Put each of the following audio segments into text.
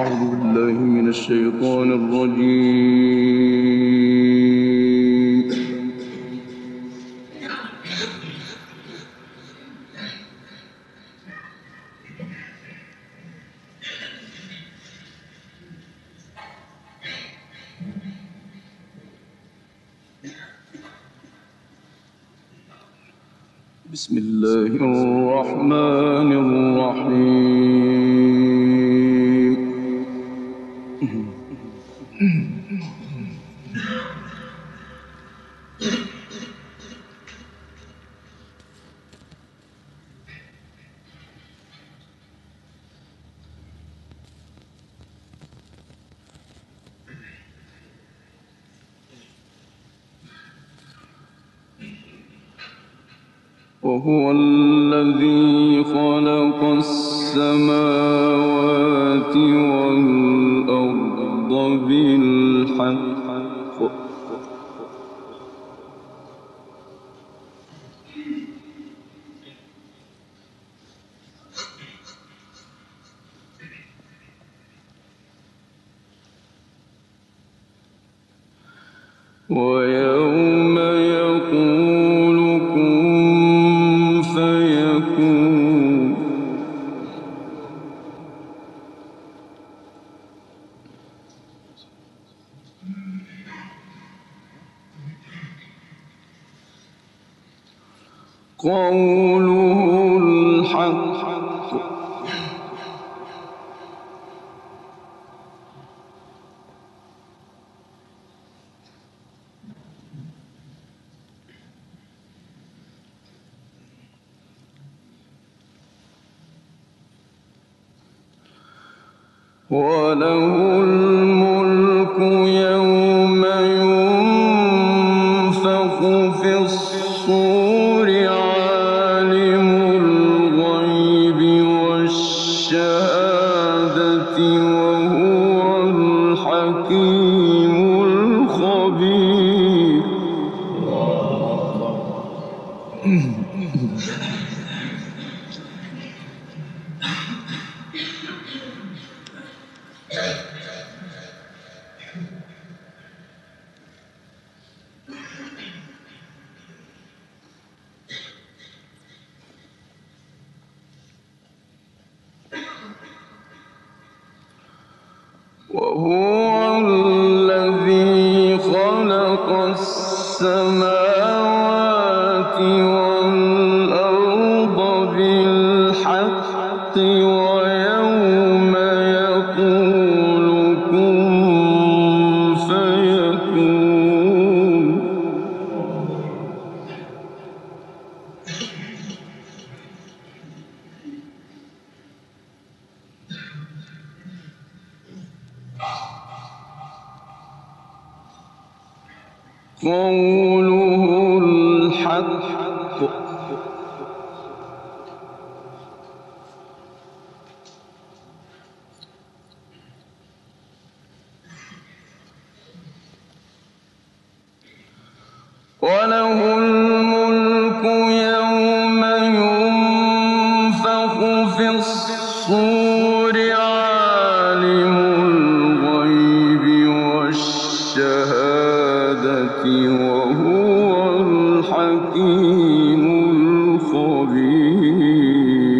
أعوذ بالله من الشيطان الرجيم. بسم الله الرحمن الرحيم. وهو الذي خلق السماوات والأرض بالحق ويوم يقول كن فيكون قوله الحق وله الملك يوم ينفخ في الصور عالم الغيب والشهادة وهو الحكيم الخبير. وهو الذي خلق السماوات والأرض بالحق ويوم يقول كن فيكون قوله الحق وله الملك يوم ينفخ في الصور عالم الغيب والشهادة وهو الحكيم الخبير.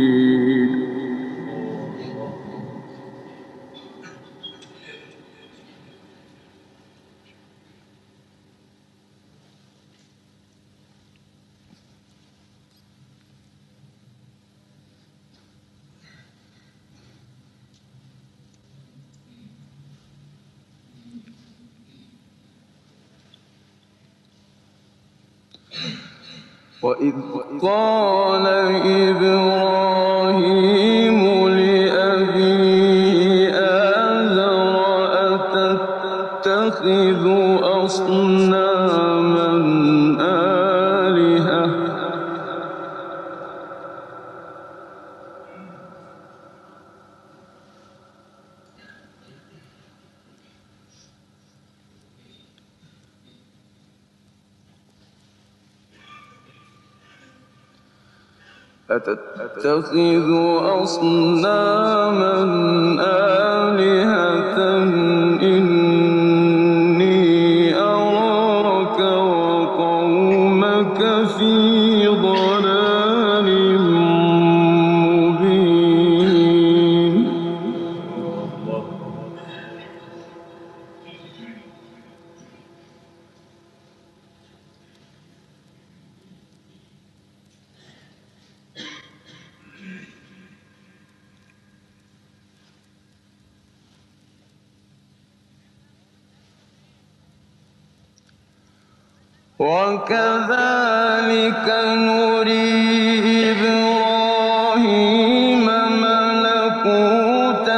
وإذ قال إبراهيم لأبيه آزر أتتخذ أصناما آلهة أتتخذ أصناما آلهة وكذلك نري إبراهيم ملكوت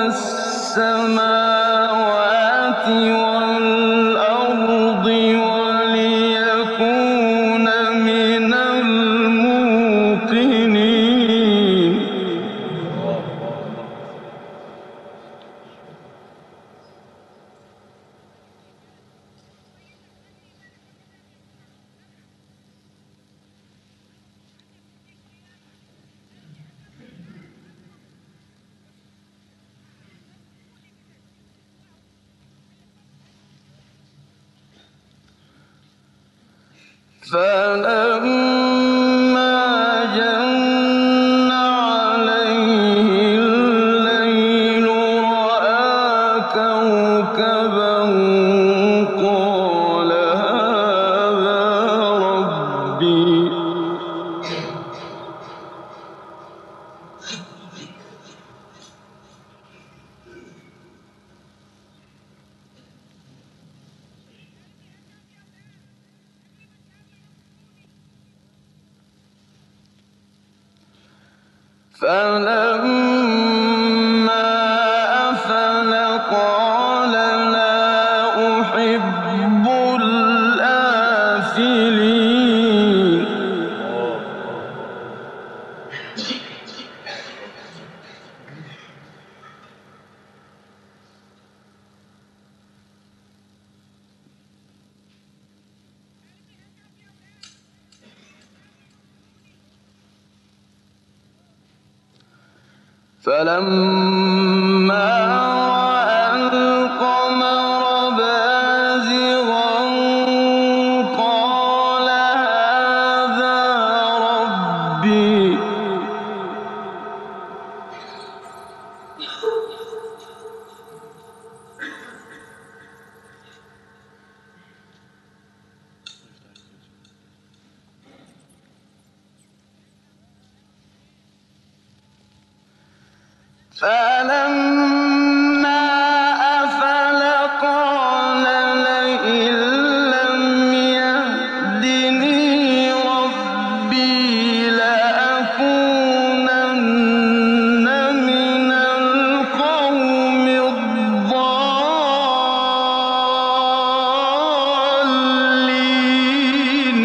السماوات والأرض وليكون من الموقنين. فلما جن عليه الليل رأى كوكبا قال هذا ربي. فلما أفل قال لا أحب الآفلين. فلما رأى القمر بازغا قال هذا ربي. فلما أفل قال لئن لم يهدني ربي لأكونن من القوم الضالين.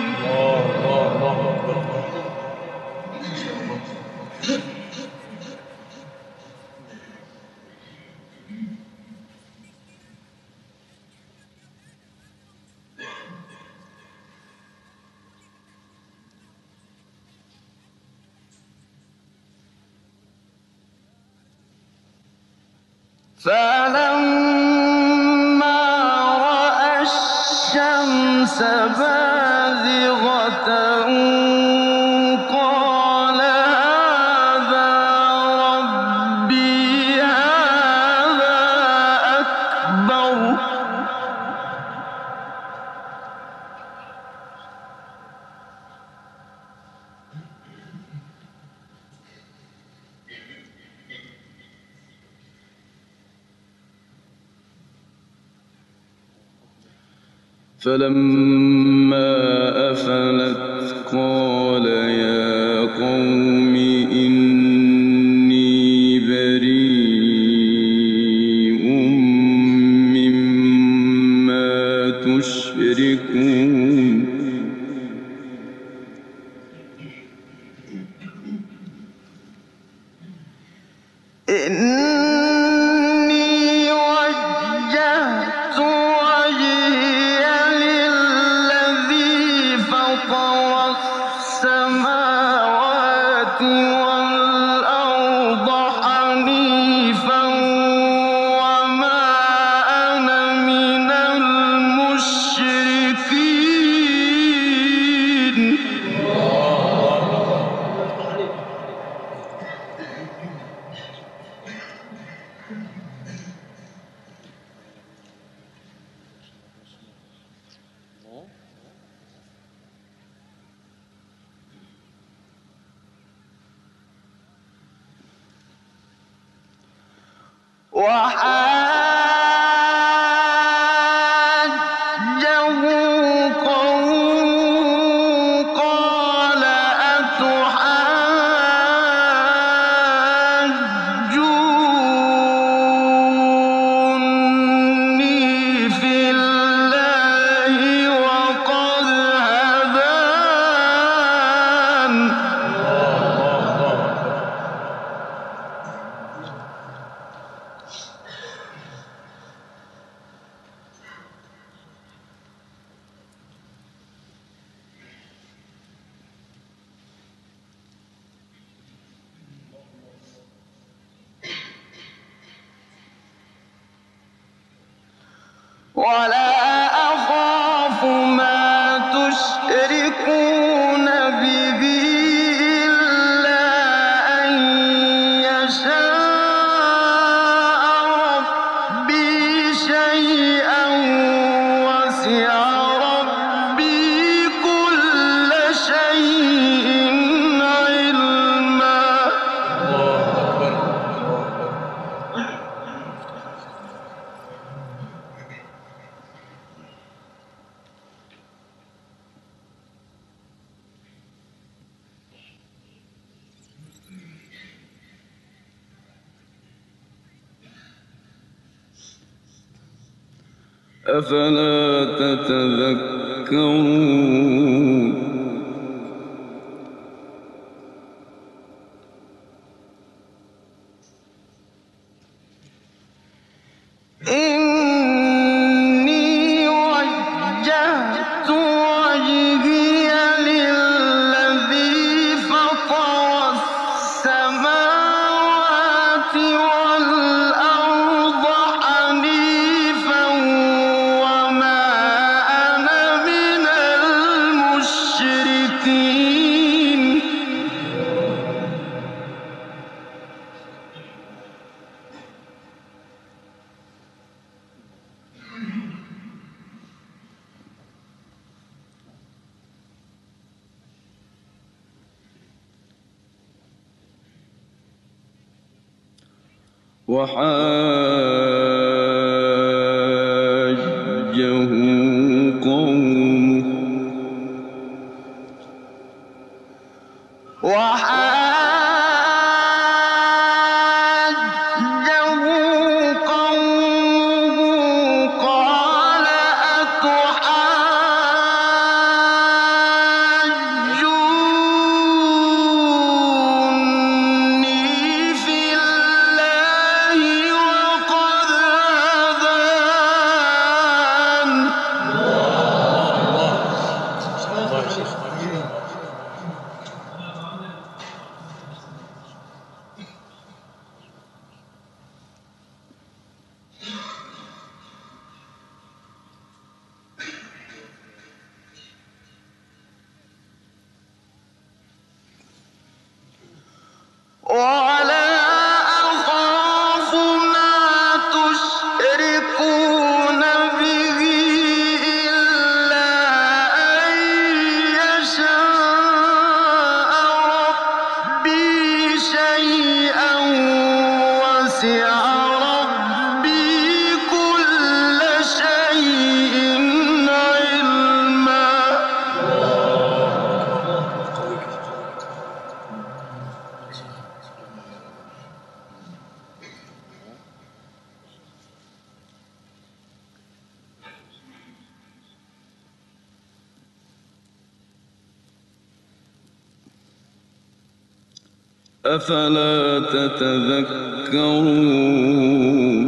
فلما رأى الشمس بازغة قال هذا ربي هذا أكبر. فلما أفلت قال يا قوم إني بريء مما تشركون. إني وجهت وجهي للذي فطر السماوات والأرض حنيفا وما أنا من المشركين. وحاجه قومه ولا أخاف ما تشركون به إلا أن يشاء ربي شيئا وسع ربي كل شيء علما. أفلا تتذكرون إني وجهت وجهي للذي فطر السماوات والأرض حنيفا وما أنا من المشركين. وحاجه قومه قال أتحاجوني في الله وقد هدان. ولا أخاف ما تشركون به إلا أن يشاء ربي شيئا وسع ربي كل شيء علما. أفلا تتذكرون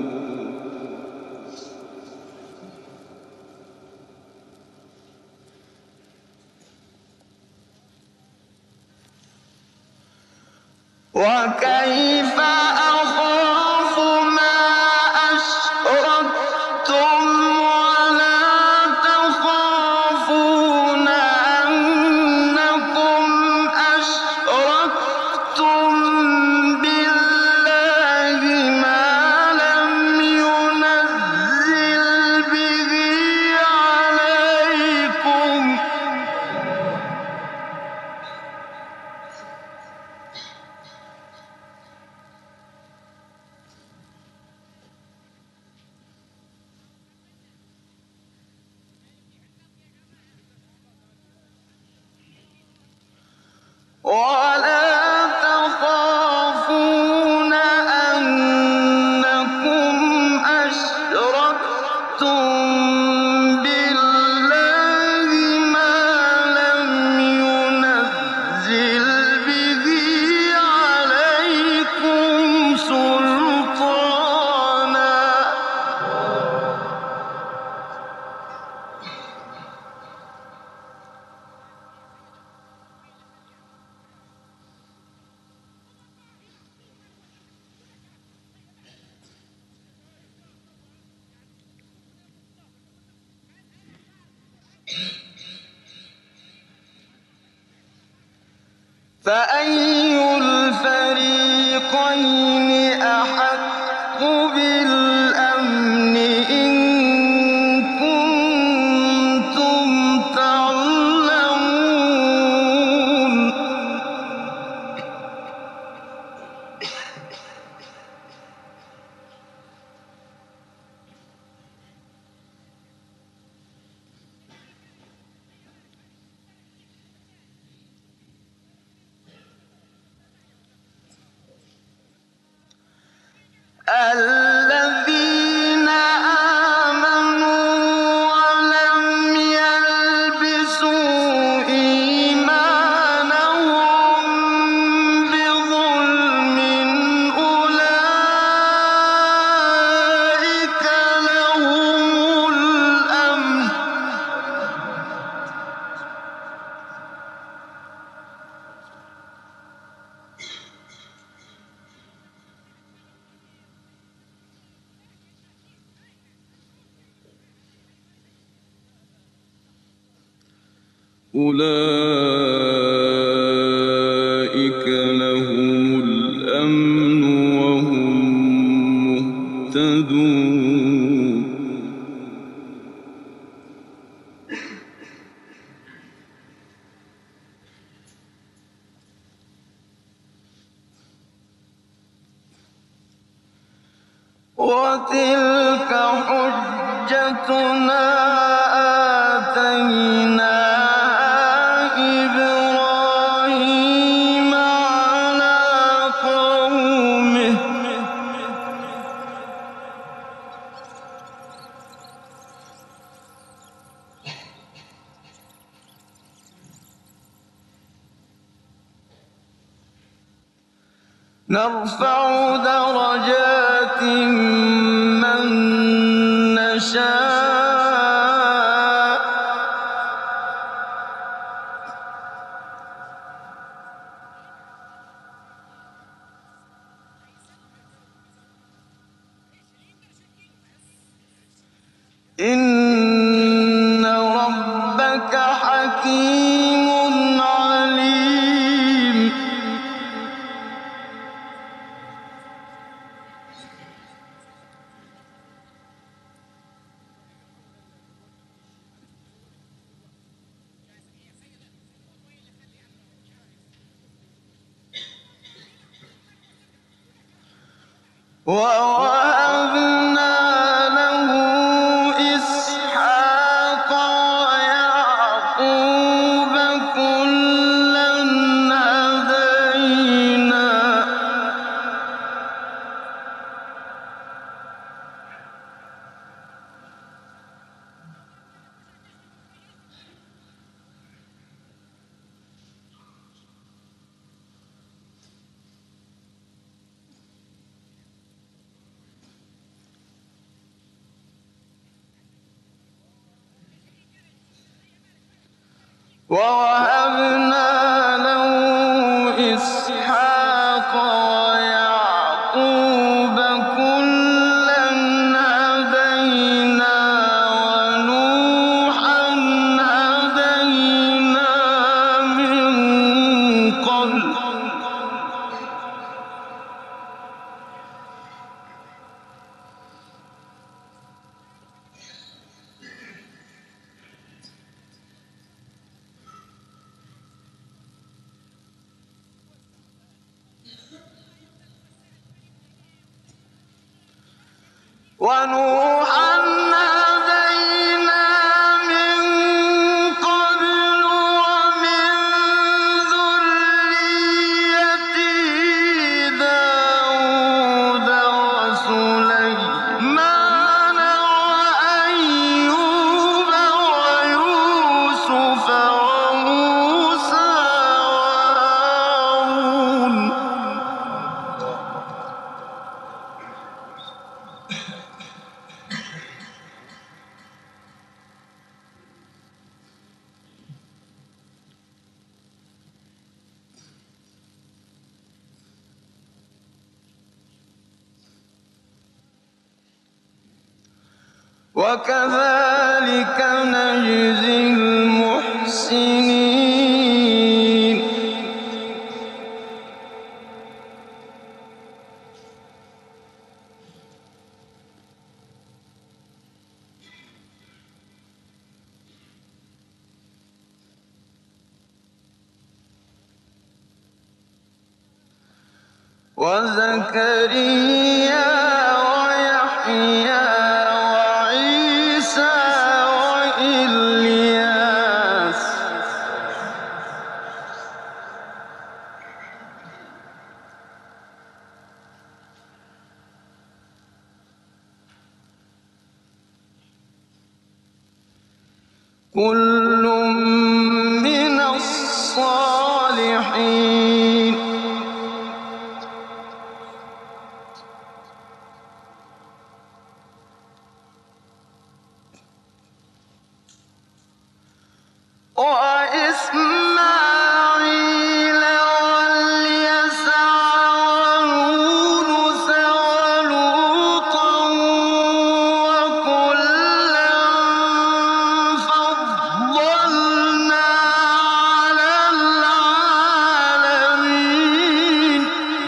وكيف أخاف ما أشركتم ولا تخافون أنكم أشركتم بالله ما لم ينزل به عليكم. ولا تخافون أنكم أشركتم بالله ما لم ينزل به عليكم سلطانا. فأي الفريقين أحق بالأمن إن كنتم تعلمون الذين آمنوا ولم يلبسوا إيمانهم بظلم أولئك لهم الأمن وهم مهتدون وتلك حجتنا آتيناها إبراهيم على قومه نرفع درجات من نشاء إن ربك حكيم عليم ووهبنا له إسحاق ويعقوب كلا هدينا ووهبنا له إسحاق ويعقوب كلا هدينا ونوحا هدينا من قبل ونوحا هدينا من قبل ومن ذريته داود وسليمان وأيوب ويوسف وموسى وهارون وكذلك نجزي المحسنين وزكريا ويحيى وعيسى وإلياس كل من الصالحين. وإسماعيل واليسع ويونس ولوطا وكلا فضلنا على العالمين.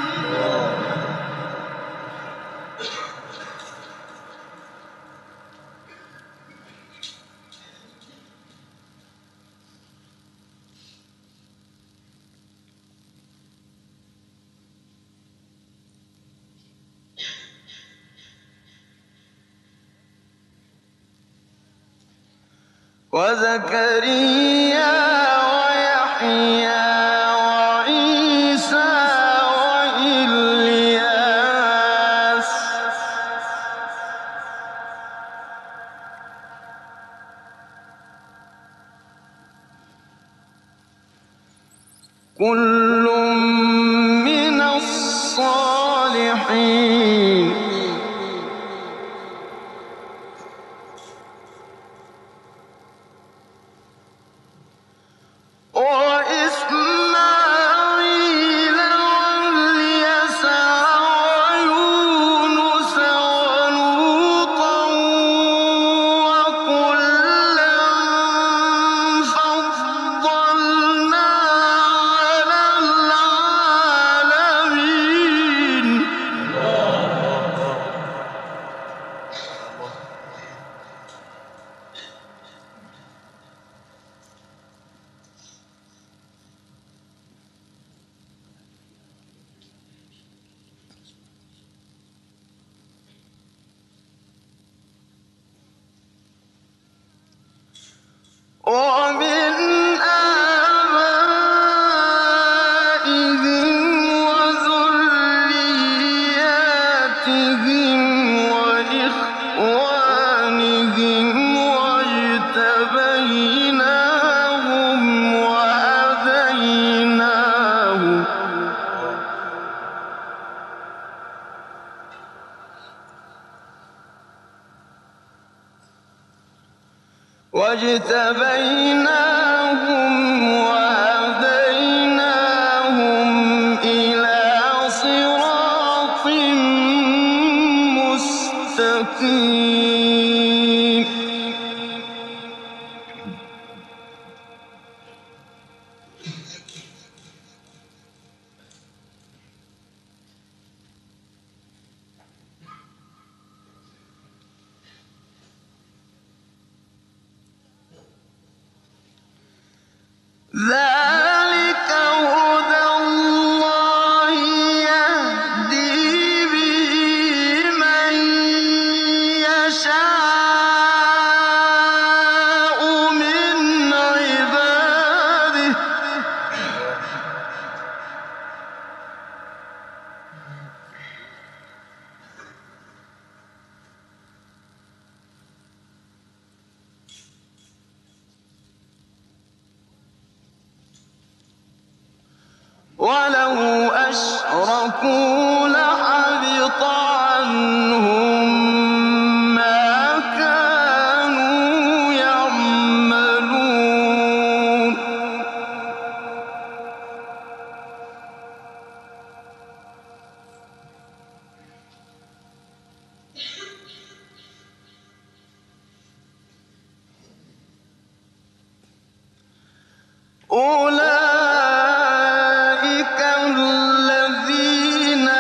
وزكريا ويحيى وعيسى وإلياس كل من الصالحين. وإسماعيل واليسع ويونس ولوطا وكلا فضلنا على العالمين. ومن آبائهم وذرياتهم وإخوانهم واجتبيناهم وهديناهم إلى صراط مستقيم. ذلك هدى الله يهدي به من يشاء من عباده. ولو أشركوا لحبط عنهم ما كانوا يعملون. أولئك الذين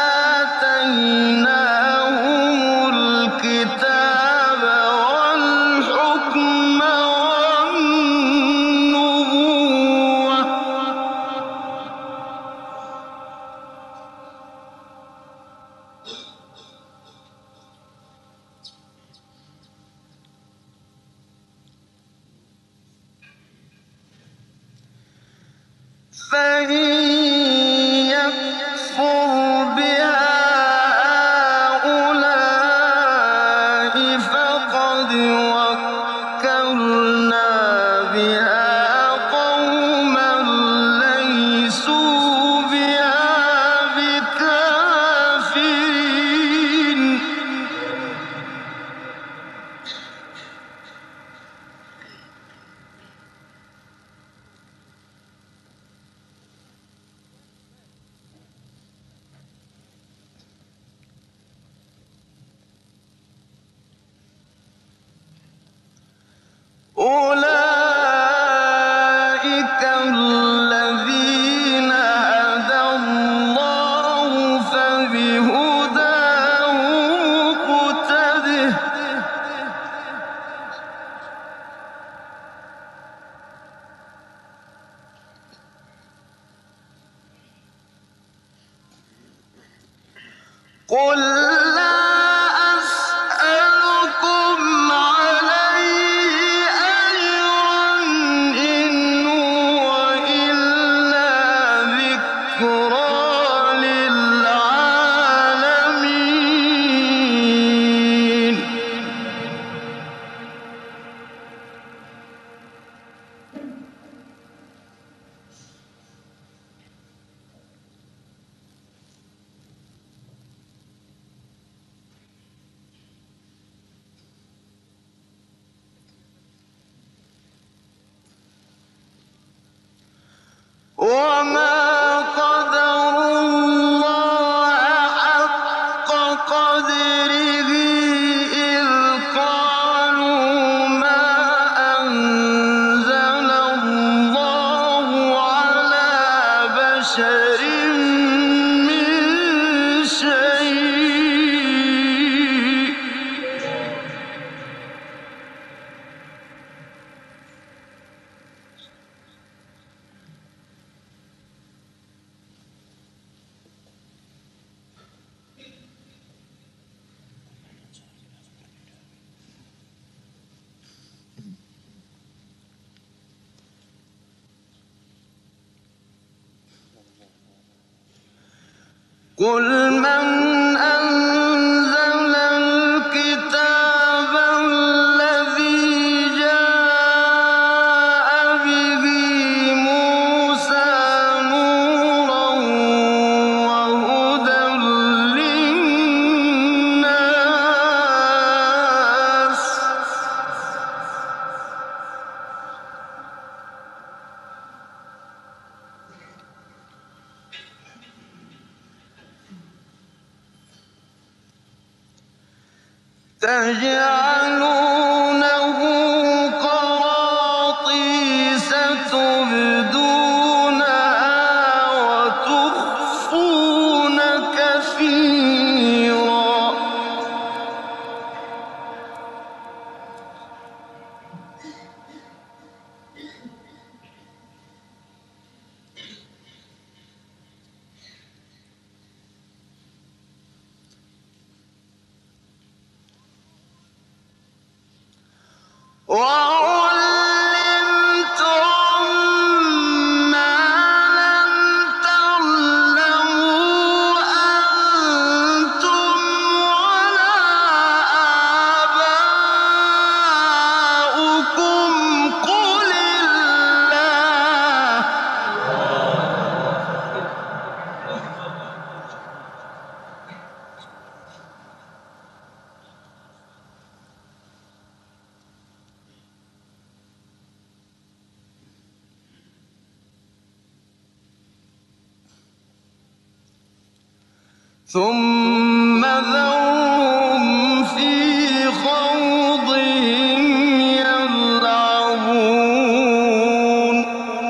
آتيناهم الكتاب والحكم والنبوة فإن يكفر بها هؤلاء فقد وكلنا بها قوما ليسوا بها بكافرين. أولئك الذين هدى الله فبهداه مقتده. قل لا أسألكم عليه أجرا إن هو إلا ذكرى للعالمين. وما قدروا الله حق قدره إذ قالوا ما أنزل الله على بشر من شيء. قل من أنزل الكتاب الذي جاء به موسى نورا وهدى للناس. تجعلونه قراطيس تبدونها وتخفون كثيرا. وعلمتم ما لم تعلموا أنتم ولا آباؤكم قل الله. ثم ذرهم في خوضهم يلعبون.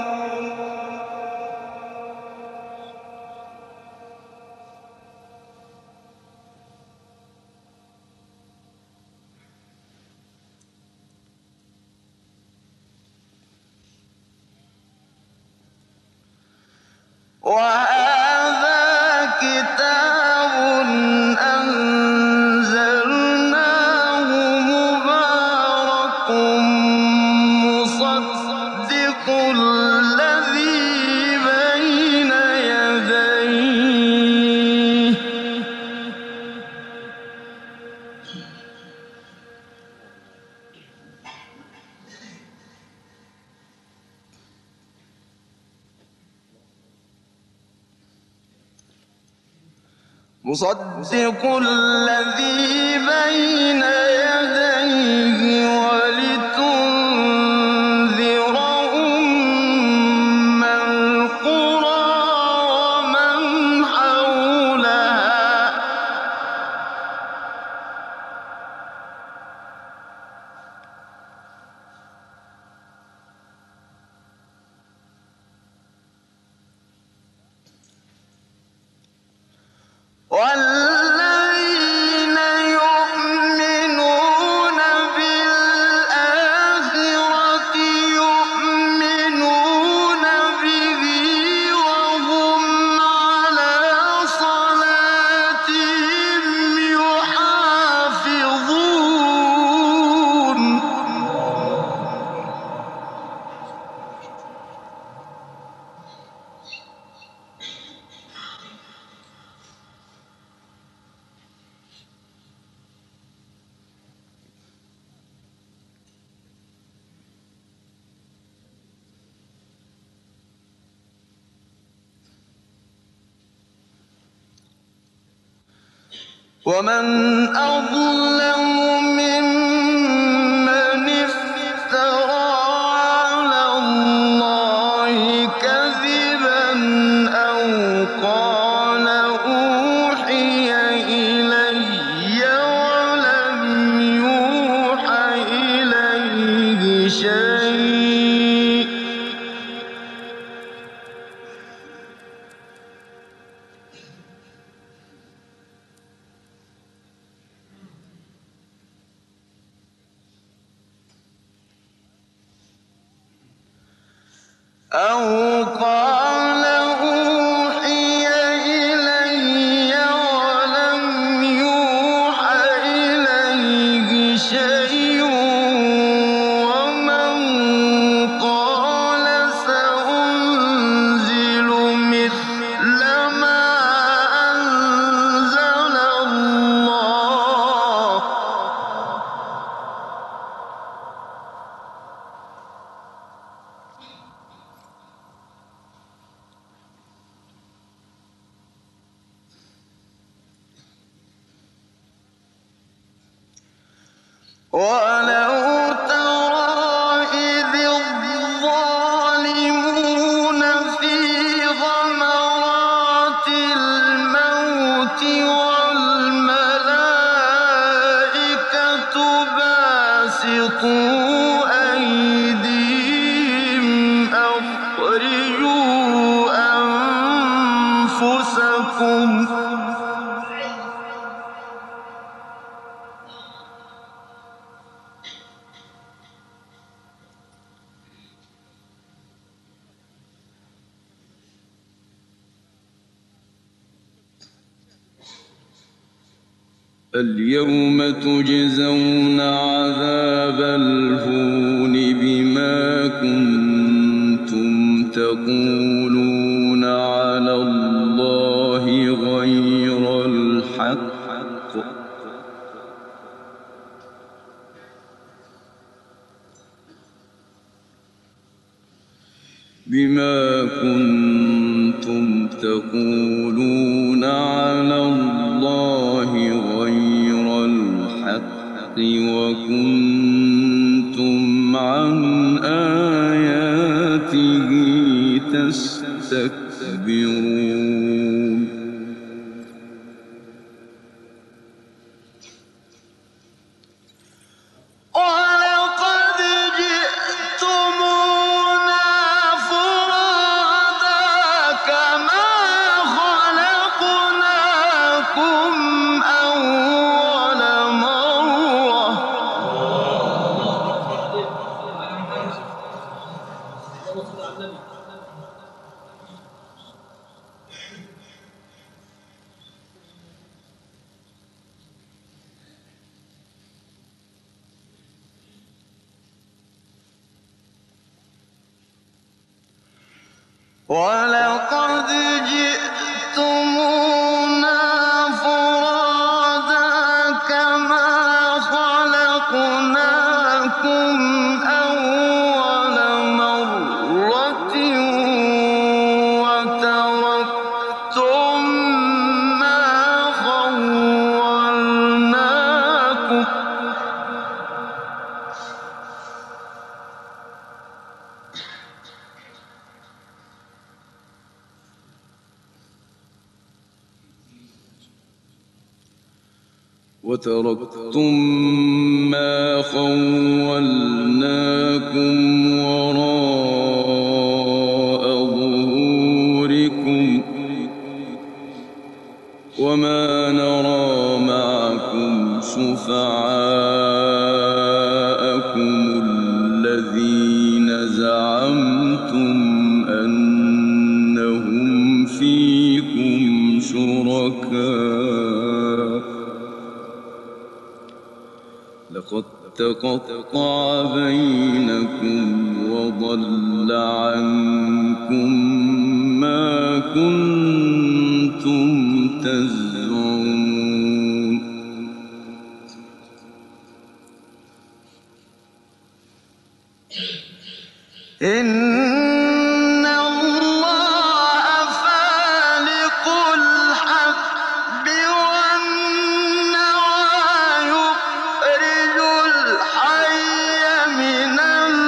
وهذا كتاب أنزلناه مبارك مصدق الذي بين مصدق الذي بين يديه ولتنذر أم القرى ومن حولها والذين يؤمنون بالآخرة يؤمنون به وهم على صلاتهم يحافظون ومن أظلم ممن افترى على الله كذبا أو قال أوحي إلي ولم يوحى إليه شيء أو قال أوحي إلي ولم يوحى إليه شيء ومن قال سأنزل مثل ما أنزل الله ولو ترى إذ الظالمون في غمرات الموت والملائكة باسطوا أيديهم أخرجوا أنفسكم اليوم تجزون عذاب الهون بما كنتم تقولون على الله غير الحق بما كنتم تقولون على الله غير الحق وكنتم عن آياته تستكبرون ولقد جئتمونا فرادا كما خلقناكم أول مرة ولقد جئتمونا فرادا كما خلقناكم أول مرة وتركتم ما وتركتم ما خولناكم وراء ظهوركم وما نرى معكم شفعاءكم الذين زعمتم أنهم فيكم شركاء لقد تقطع بينكم وضل عنكم ما كنتم تزعمون إن الله فالق الحب والنوى يخرج الحي من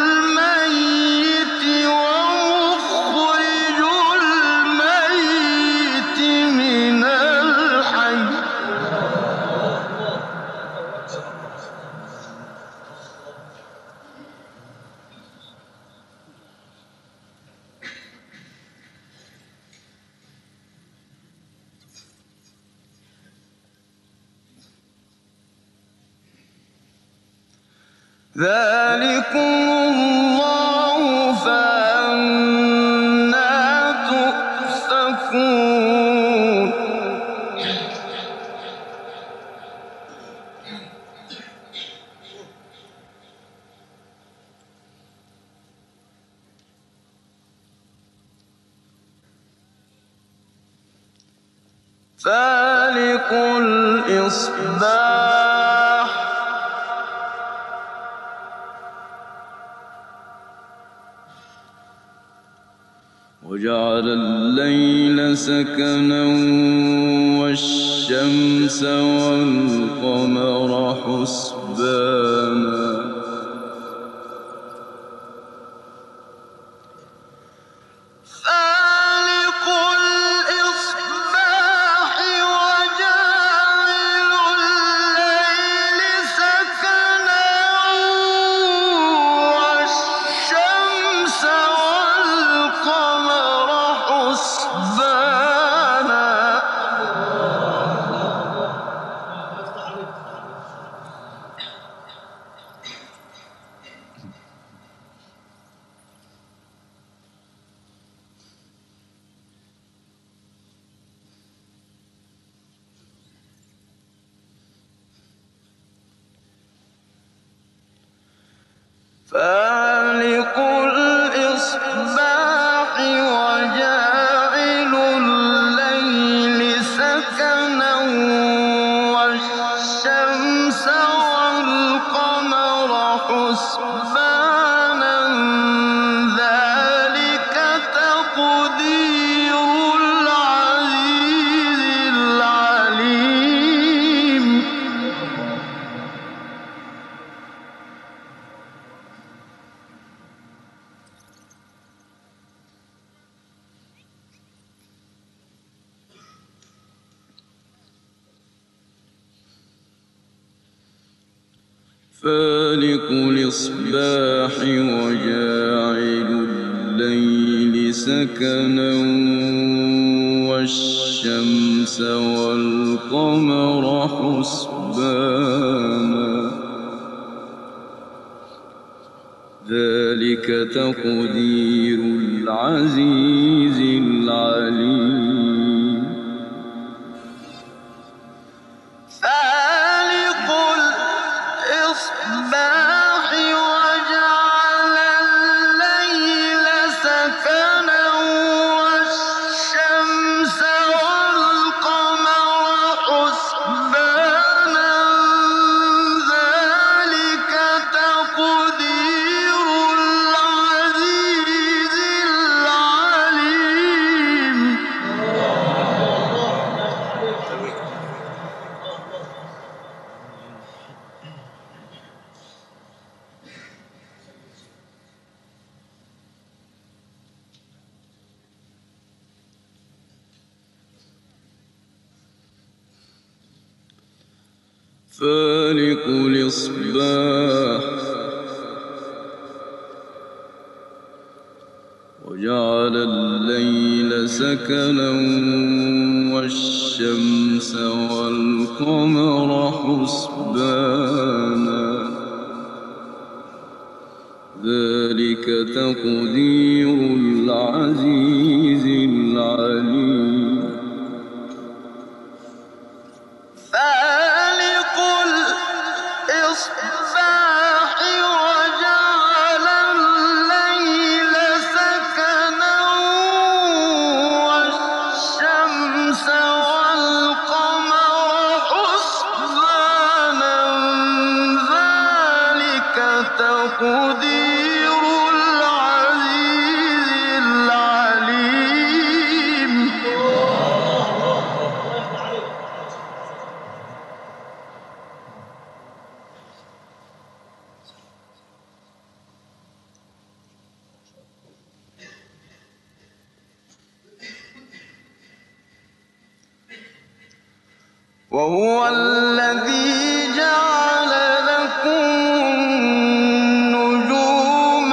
الميت ومخرج الميت من الحي ذلكم الله فأنى تؤفكون فالق الإصباح وجعل الليل سكنا والشمس والقمر حسبانا فالق الإصباح وجاعل الليل سكنا والشمس والقمر حسبانا فالق الإصباح وجاعل الليل سكنا والشمس والقمر حسبانا ذلك تقدير العزيز العليم فالق الإصباح وجاعل الليل سكنا والشمس والقمر حسبانا ذلك تقدير العزيز العليم فالق الإصباح وجعل الليل سكنا والشمس والقمر حسبانا ذلك تقدير العزيز العليم فالق الإصباح وجعل الليل سكنا والشمس والقمر حسبانا ذلك تقدير العزيز العليم فالق الإصباح وجعل الليل سكنا والشمس والقمر حسبانا ذلك تقدير العزيز العليم وهو الذي جعل لكم النجوم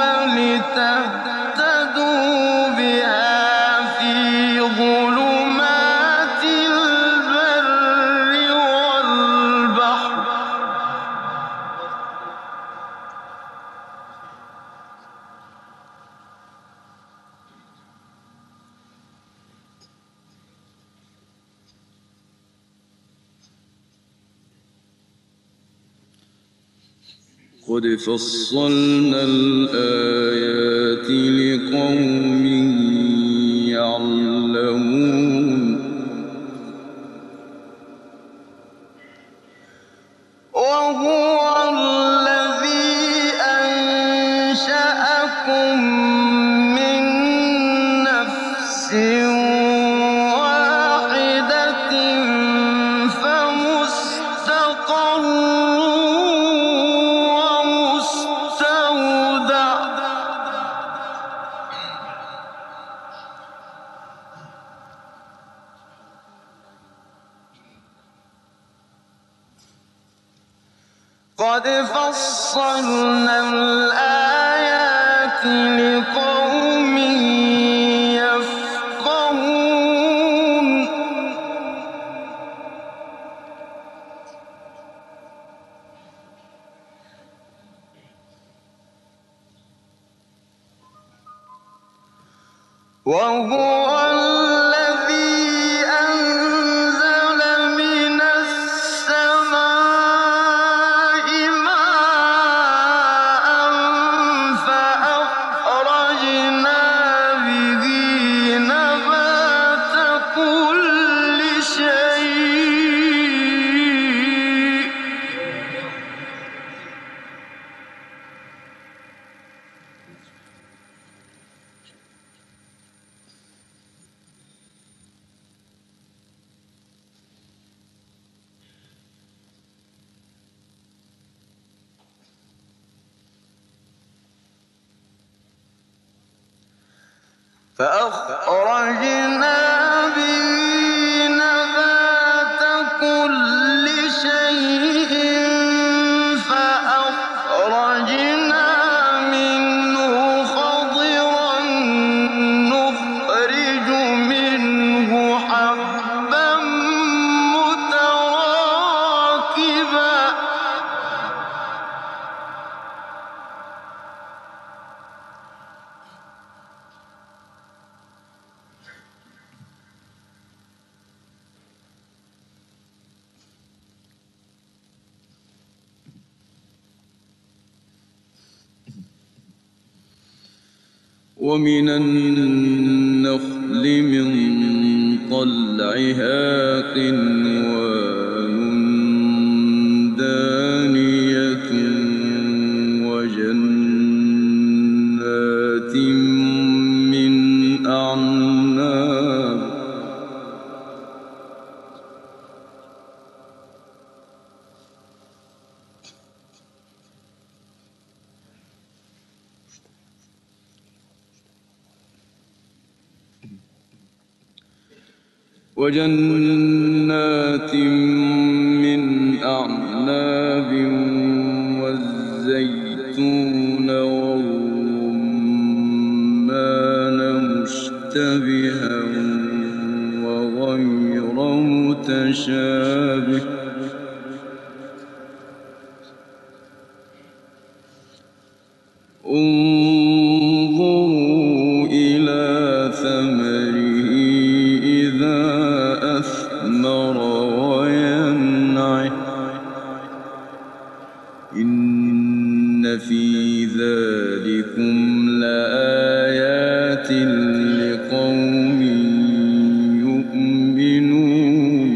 لتهتدوا بها في ظلمات البر والبحر قد فصلنا الآيات لقوم يعلمون وهو الذي أنشأكم من نفس واحدة فمستقر ومستودع قد فصلنا الآيات لقوم يفقهون وهو الذي أنزل من السماء ماء فأخرجنا به نبات كل شيء فأخرجنا به نبات كل شيء فأخرجنا منه خضرا نخرج منه حبا متراكبا ومن النخل من طلعها قنوان دانية وجنات من أعناب وجنات من أعناب والزيتون والرمان مشتبها وغير متشابه انظروا إلى ثمره إذا أثمر وينعه إن في ذلكم لآيات لقوم يؤمنون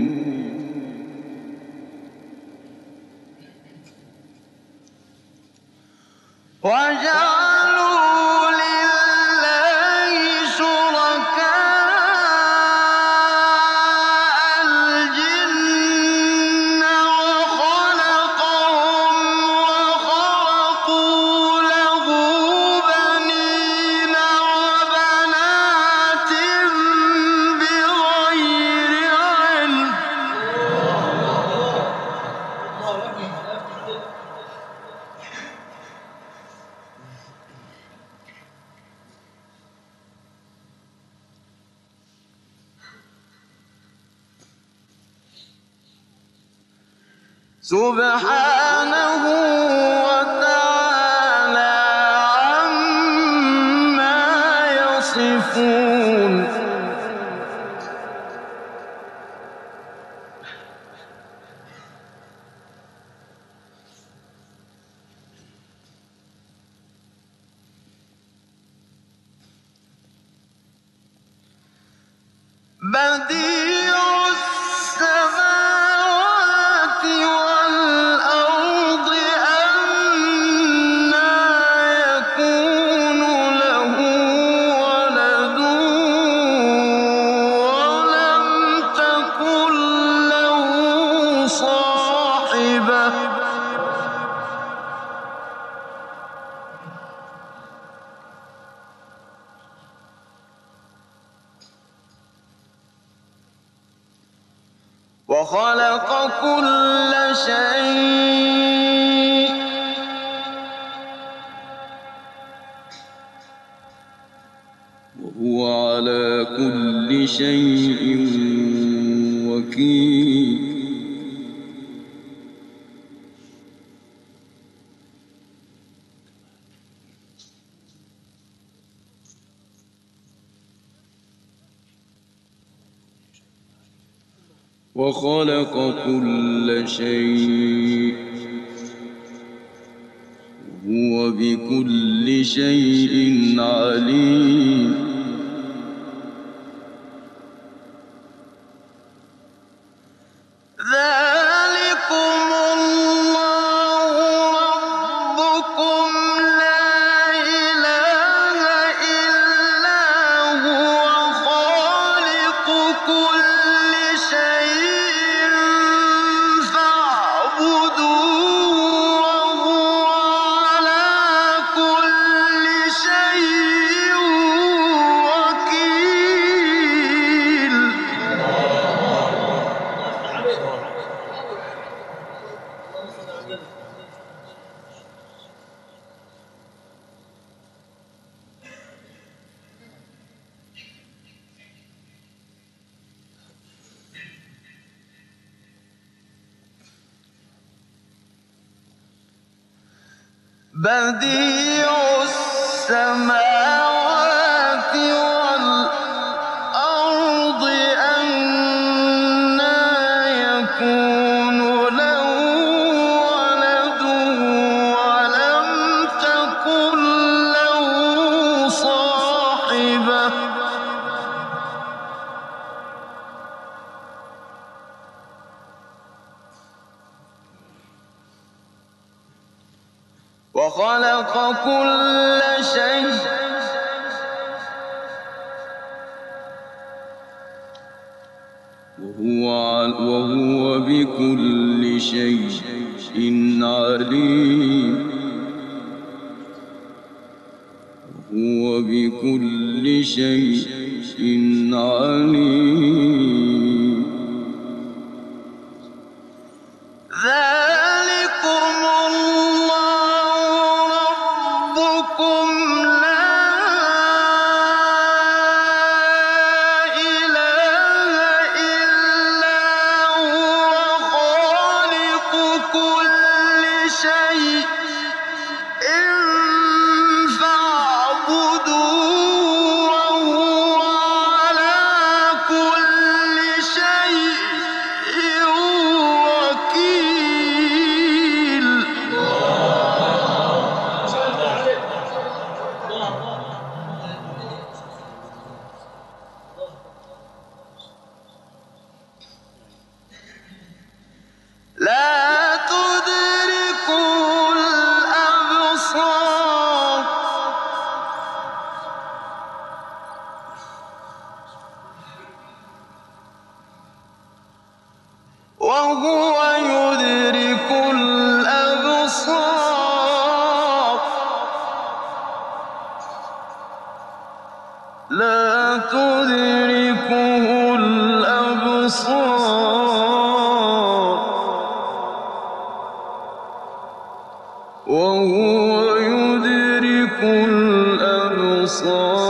وجعلوا لله شركاء الجن وخلقهم وخرقوا له بنين وبنات بغير علم سبحانه وتعالى عما يصفون بديع السماوات والأرض أنى يكون له ولد ولم تكن له صاحبة وخلق كل شيء وهو على كل شيء وكيل وخلق كل شيء وهو بكل شيء عليم ذلكم الله ربكم لا إله إلا هو خالق كل شيء فاعبدوه وهو على كل شيء وكيل بديع السماوات والأرض أنى يكون له ولد ولم تكن له صاحبة وخلق كل شيء وهو بكل شيء عليم وهو بكل شيء عليم ذلكم الله لا تدركه الأبصار وهو يدرك الأبصار